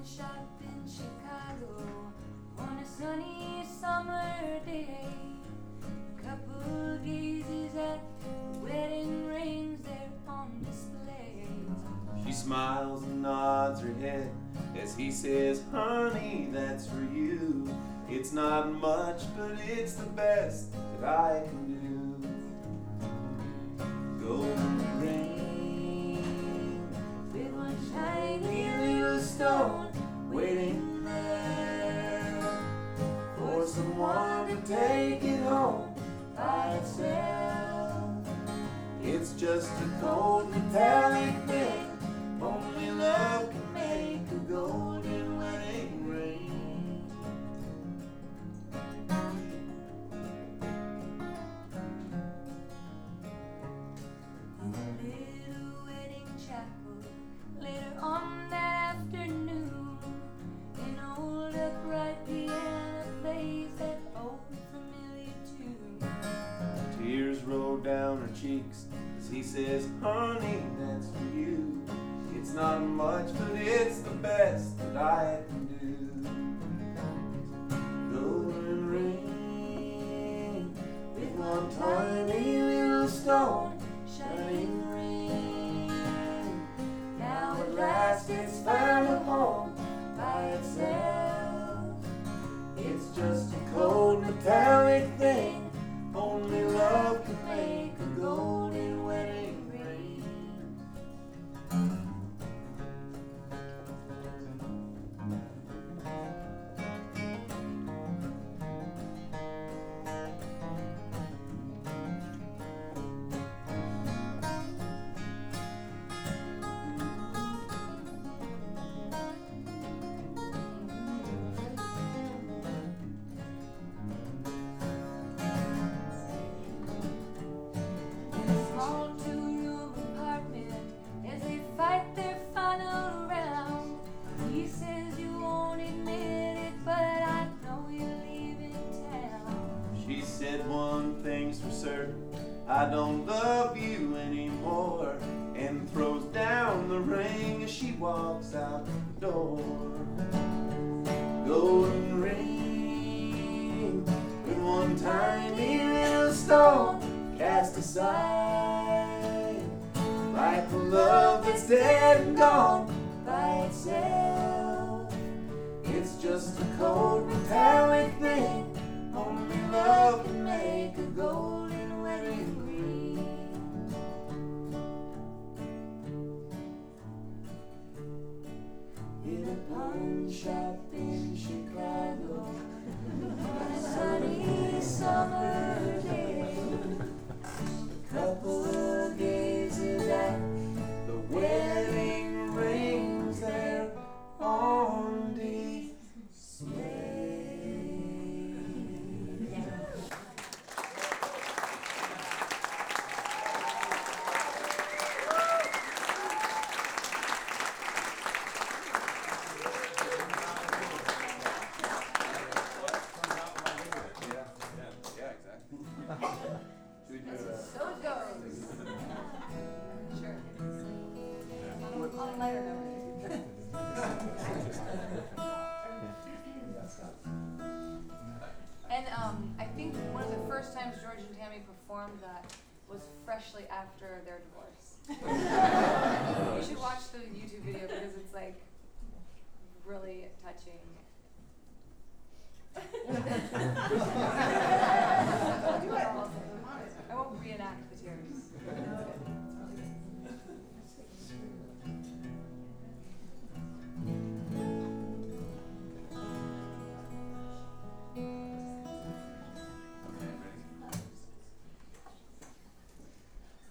shop in Chicago on a sunny summer day. A couple gazes at the wedding rings there on display. She smiles and nods her head as he says, honey, that's for you. It's not much, but it's the best that I can do. Golden ring With one shiny little stone waiting there for someone to take it home by itself. It's just a cold metallic thing, only love can make a golden wedding ring. In a little wedding chapel later on that afternoon, an old upright piano plays that old familiar tune. Tears roll down her cheeks as he says, honey, that's for you. It's not much, but it's the best that I can do. Golden ring with one tiny little stone shining ring. Now at last it's found a home by itself. It's just a cold metallic thing, only love can make a golden wedding ring. In a small two-room apartment, as they fight their final round, he says you won't admit it, but I know you're leaving town. She said one thing's for certain, I don't love you anymore, and throws down the ring as she walks out the door. Golden ring with one tiny little stone cast aside, like the love that's dead and gone by itself. It's just a cold metallic thing, only love can make a golden wedding ring. In a pawn shop in Chicago On a sunny summer day, a couple gazes at the wedding rings there on display. Yeah, exactly. Should we do so it goes. Sure. On a lighter note. And I think one of the first times George and Tammy performed that was freshly after their divorce. You should watch the YouTube video because it's like really touching.